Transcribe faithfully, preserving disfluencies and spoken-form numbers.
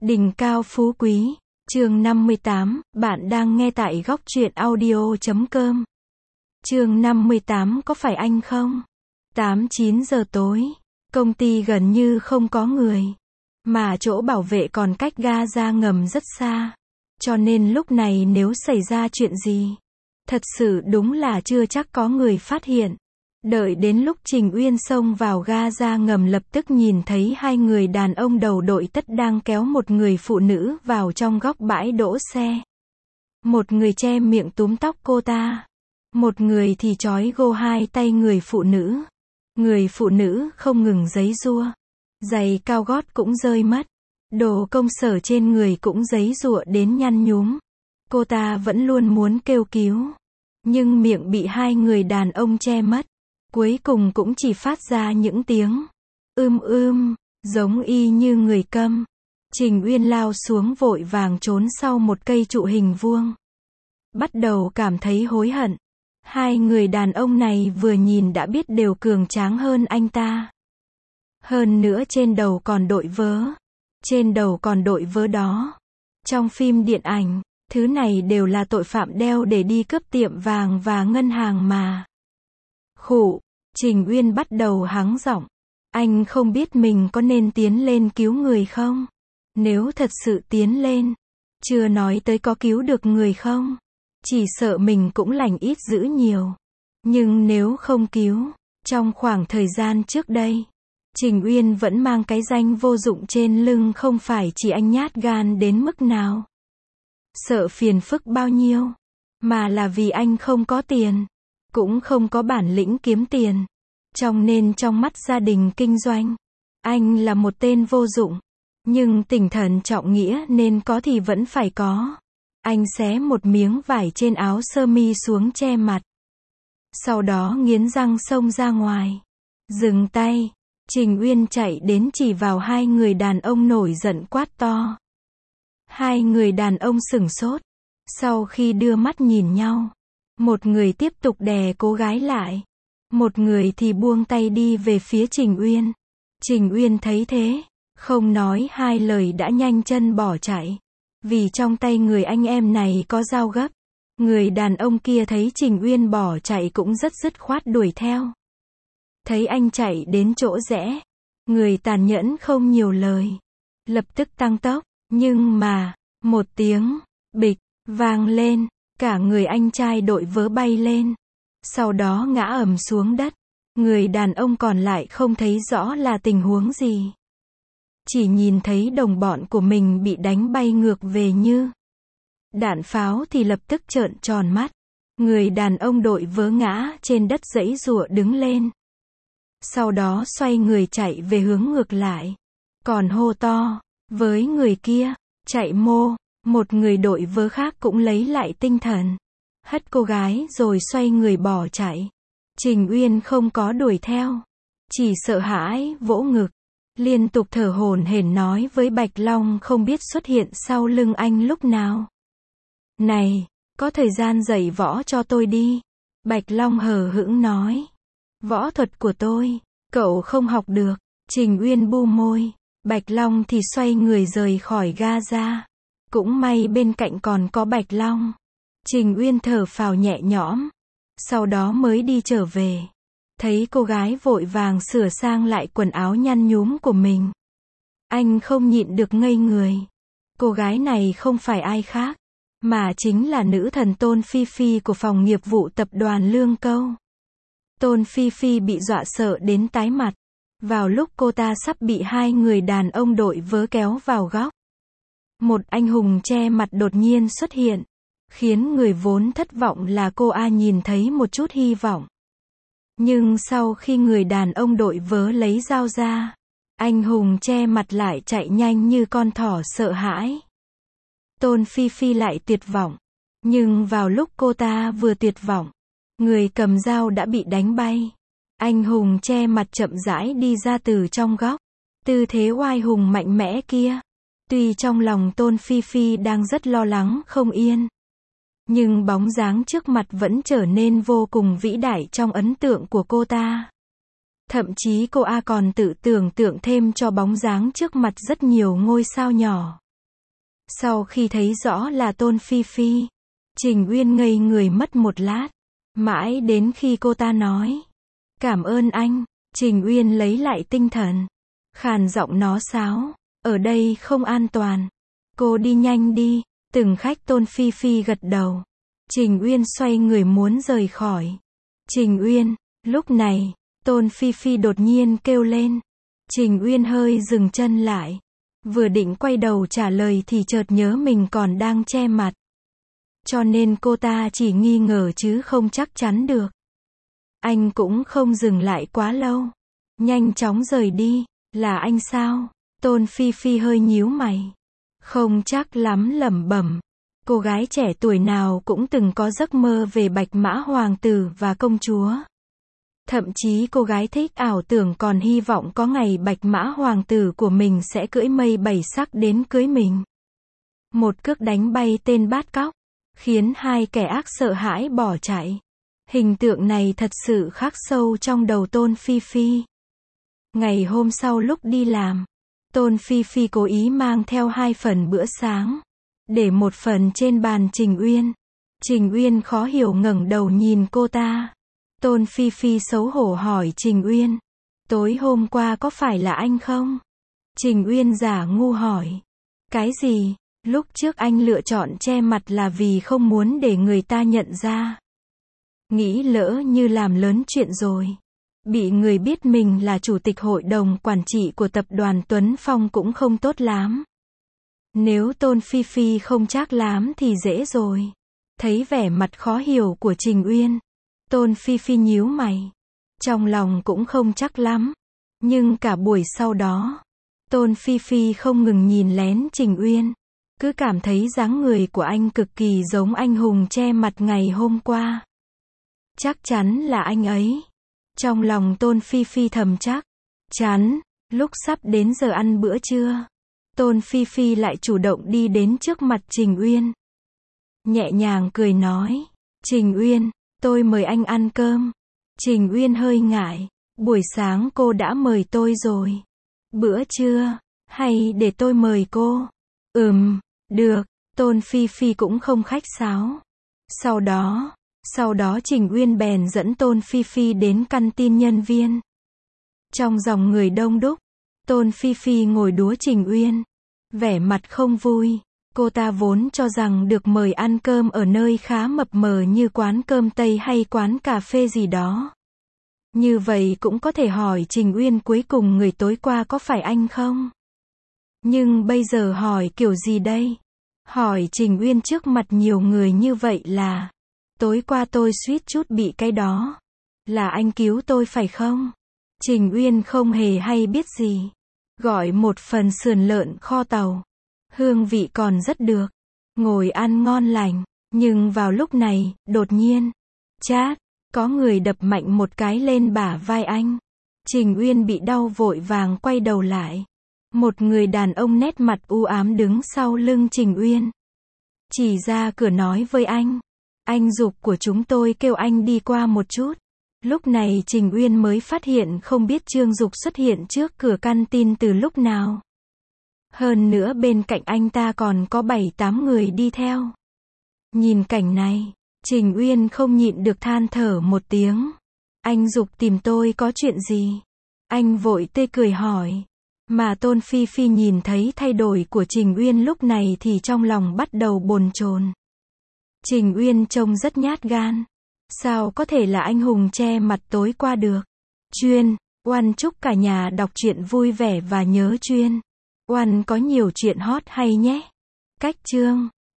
Đỉnh cao phú quý, chương năm mươi tám, bạn đang nghe tại góc truyện audio chấm com. Chương năm mươi tám có phải anh không? tám chín giờ tối, công ty gần như không có người, mà chỗ bảo vệ còn cách ga ra ngầm rất xa. Cho nên lúc này nếu xảy ra chuyện gì, thật sự đúng là chưa chắc có người phát hiện. Đợi đến lúc Trình Uyên xông vào ga ra ngầm lập tức nhìn thấy hai người đàn ông đầu đội tất đang kéo một người phụ nữ vào trong góc bãi đỗ xe. Một người che miệng túm tóc cô ta, một người thì trói gô hai tay người phụ nữ. Người phụ nữ không ngừng giãy giụa, giày cao gót cũng rơi mất, đồ công sở trên người cũng giãy giụa đến nhăn nhúm. Cô ta vẫn luôn muốn kêu cứu, nhưng miệng bị hai người đàn ông che mất. Cuối cùng cũng chỉ phát ra những tiếng ưm ưm, giống y như người câm. Trình Uyên lao xuống vội vàng trốn sau một cây trụ hình vuông. Bắt đầu cảm thấy hối hận. Hai người đàn ông này vừa nhìn đã biết đều cường tráng hơn anh ta. Hơn nữa trên đầu còn đội vớ. Trên đầu còn đội vớ đó. Trong phim điện ảnh, thứ này đều là tội phạm đeo để đi cướp tiệm vàng và ngân hàng mà. Khụ, Trình Uyên bắt đầu hắng giọng. Anh không biết mình có nên tiến lên cứu người không? Nếu thật sự tiến lên, chưa nói tới có cứu được người không, chỉ sợ mình cũng lành ít dữ nhiều. Nhưng nếu không cứu, trong khoảng thời gian trước đây, Trình Uyên vẫn mang cái danh vô dụng trên lưng không phải chỉ anh nhát gan đến mức nào, sợ phiền phức bao nhiêu, mà là vì anh không có tiền, cũng không có bản lĩnh kiếm tiền. Trong nên trong mắt gia đình kinh doanh, anh là một tên vô dụng. Nhưng tinh thần trọng nghĩa nên có thì vẫn phải có. Anh xé một miếng vải trên áo sơ mi xuống che mặt. Sau đó nghiến răng xông ra ngoài. Dừng tay. Trình Uyên chạy đến chỉ vào hai người đàn ông nổi giận quát to. Hai người đàn ông sửng sốt. Sau khi đưa mắt nhìn nhau, một người tiếp tục đè cô gái lại, một người thì buông tay đi về phía Trình Uyên. Trình Uyên thấy thế, không nói hai lời đã nhanh chân bỏ chạy. Vì trong tay người anh em này có dao gấp. Người đàn ông kia thấy Trình Uyên bỏ chạy cũng rất dứt khoát đuổi theo. Thấy anh chạy đến chỗ rẽ, người tàn nhẫn không nhiều lời, lập tức tăng tốc. Nhưng mà, một tiếng bịch vang lên, cả người anh trai đội vớ bay lên. Sau đó ngã ầm xuống đất. Người đàn ông còn lại không thấy rõ là tình huống gì, chỉ nhìn thấy đồng bọn của mình bị đánh bay ngược về như đạn pháo thì lập tức trợn tròn mắt. Người đàn ông đội vớ ngã trên đất giãy giụa đứng lên. Sau đó xoay người chạy về hướng ngược lại. Còn hô to với người kia, chạy mô. Một người đội vớ khác cũng lấy lại tinh thần, hất cô gái rồi xoay người bỏ chạy. Trình Uyên không có đuổi theo, chỉ sợ hãi vỗ ngực, liên tục thở hổn hển nói với Bạch Long không biết xuất hiện sau lưng anh lúc nào. Này, có thời gian dạy võ cho tôi đi. Bạch Long hờ hững nói. Võ thuật của tôi, cậu không học được. Trình Uyên bu môi. Bạch Long thì xoay người rời khỏi ga ra. Cũng may bên cạnh còn có Bạch Long. Trình Uyên thở phào nhẹ nhõm. Sau đó mới đi trở về. Thấy cô gái vội vàng sửa sang lại quần áo nhăn nhúm của mình. Anh không nhịn được ngây người. Cô gái này không phải ai khác, mà chính là nữ thần Tôn Phi Phi của phòng nghiệp vụ tập đoàn Lương Câu. Tôn Phi Phi bị dọa sợ đến tái mặt. Vào lúc cô ta sắp bị hai người đàn ông đội vớ kéo vào góc, một anh hùng che mặt đột nhiên xuất hiện, khiến người vốn thất vọng là cô A nhìn thấy một chút hy vọng. Nhưng sau khi người đàn ông đội vớ lấy dao ra, anh hùng che mặt lại chạy nhanh như con thỏ sợ hãi. Tôn Phi Phi lại tuyệt vọng. Nhưng vào lúc cô ta vừa tuyệt vọng, người cầm dao đã bị đánh bay. Anh hùng che mặt chậm rãi đi ra từ trong góc. Tư thế oai hùng mạnh mẽ kia. Tuy trong lòng Tôn Phi Phi đang rất lo lắng không yên, nhưng bóng dáng trước mặt vẫn trở nên vô cùng vĩ đại trong ấn tượng của cô ta. Thậm chí cô A còn tự tưởng tượng thêm cho bóng dáng trước mặt rất nhiều ngôi sao nhỏ. Sau khi thấy rõ là Tôn Phi Phi, Trình Uyên ngây người mất một lát. Mãi đến khi cô ta nói, cảm ơn anh, Trình Uyên lấy lại tinh thần. Khàn giọng nó sáo, ở đây không an toàn. Cô đi nhanh đi, từng khách Tôn Phi Phi gật đầu. Trình Uyên xoay người muốn rời khỏi. Trình Uyên, lúc này, Tôn Phi Phi đột nhiên kêu lên. Trình Uyên hơi dừng chân lại. Vừa định quay đầu trả lời thì chợt nhớ mình còn đang che mặt. Cho nên cô ta chỉ nghi ngờ chứ không chắc chắn được. Anh cũng không dừng lại quá lâu. Nhanh chóng rời đi. Là anh sao? Tôn Phi Phi hơi nhíu mày. Không chắc lắm lẩm bẩm. Cô gái trẻ tuổi nào cũng từng có giấc mơ về Bạch Mã Hoàng tử và công chúa. Thậm chí cô gái thích ảo tưởng còn hy vọng có ngày Bạch Mã Hoàng tử của mình sẽ cưỡi mây bảy sắc đến cưới mình. Một cước đánh bay tên bắt cóc, khiến hai kẻ ác sợ hãi bỏ chạy. Hình tượng này thật sự khắc sâu trong đầu Tôn Phi Phi. Ngày hôm sau lúc đi làm, Tôn Phi Phi cố ý mang theo hai phần bữa sáng, để một phần trên bàn Trình Uyên. Trình Uyên khó hiểu ngẩng đầu nhìn cô ta. Tôn Phi Phi xấu hổ hỏi Trình Uyên, tối hôm qua có phải là anh không? Trình Uyên giả ngu hỏi, cái gì? Lúc trước anh lựa chọn che mặt là vì không muốn để người ta nhận ra. Nghĩ lỡ như làm lớn chuyện rồi. Bị người biết mình là chủ tịch hội đồng quản trị của tập đoàn Tuấn Phong cũng không tốt lắm. Nếu Tôn Phi Phi không chắc lắm thì dễ rồi. Thấy vẻ mặt khó hiểu của Trình Uyên, Tôn Phi Phi nhíu mày. Trong lòng cũng không chắc lắm. Nhưng cả buổi sau đó, Tôn Phi Phi không ngừng nhìn lén Trình Uyên. Cứ cảm thấy dáng người của anh cực kỳ giống anh hùng che mặt ngày hôm qua. Chắc chắn là anh ấy. Trong lòng Tôn Phi Phi thầm chắc chắn. Lúc sắp đến giờ ăn bữa trưa, Tôn Phi Phi lại chủ động đi đến trước mặt Trình Uyên. Nhẹ nhàng cười nói, Trình Uyên, tôi mời anh ăn cơm. Trình Uyên hơi ngại, buổi sáng cô đã mời tôi rồi. Bữa trưa, hay để tôi mời cô? Ừm, được, Tôn Phi Phi cũng không khách sáo. Sau đó, sau đó Trình Uyên bèn dẫn Tôn Phi Phi đến căn tin nhân viên. Trong dòng người đông đúc, Tôn Phi Phi ngồi đúa Trình Uyên. Vẻ mặt không vui. Cô ta vốn cho rằng được mời ăn cơm ở nơi khá mập mờ như quán cơm Tây hay quán cà phê gì đó. Như vậy cũng có thể hỏi Trình Uyên cuối cùng người tối qua có phải anh không? Nhưng bây giờ hỏi kiểu gì đây? Hỏi Trình Uyên trước mặt nhiều người như vậy là, tối qua tôi suýt chút bị cái đó. Là anh cứu tôi phải không? Trình Uyên không hề hay biết gì. Gọi một phần sườn lợn kho tàu. Hương vị còn rất được. Ngồi ăn ngon lành. Nhưng vào lúc này, đột nhiên, chát, có người đập mạnh một cái lên bả vai anh. Trình Uyên bị đau vội vàng quay đầu lại. Một người đàn ông nét mặt u ám đứng sau lưng Trình Uyên. Chỉ ra cửa nói với anh. Anh Dục của chúng tôi kêu anh đi qua một chút. Lúc này Trình Uyên mới phát hiện không biết Trương Dục xuất hiện trước cửa căn tin từ lúc nào. Hơn nữa bên cạnh anh ta còn có bảy tám người đi theo. Nhìn cảnh này, Trình Uyên không nhịn được than thở một tiếng. Anh Dục tìm tôi có chuyện gì? Anh vội tươi cười hỏi. Mà Tôn Phi Phi nhìn thấy thay đổi của Trình Uyên lúc này thì trong lòng bắt đầu bồn chồn. Trình Uyên trông rất nhát gan. Sao có thể là anh hùng che mặt tối qua được? Chuyên, Oan chúc cả nhà đọc truyện vui vẻ và nhớ chuyên. Oan có nhiều chuyện hot hay nhé. Cách chương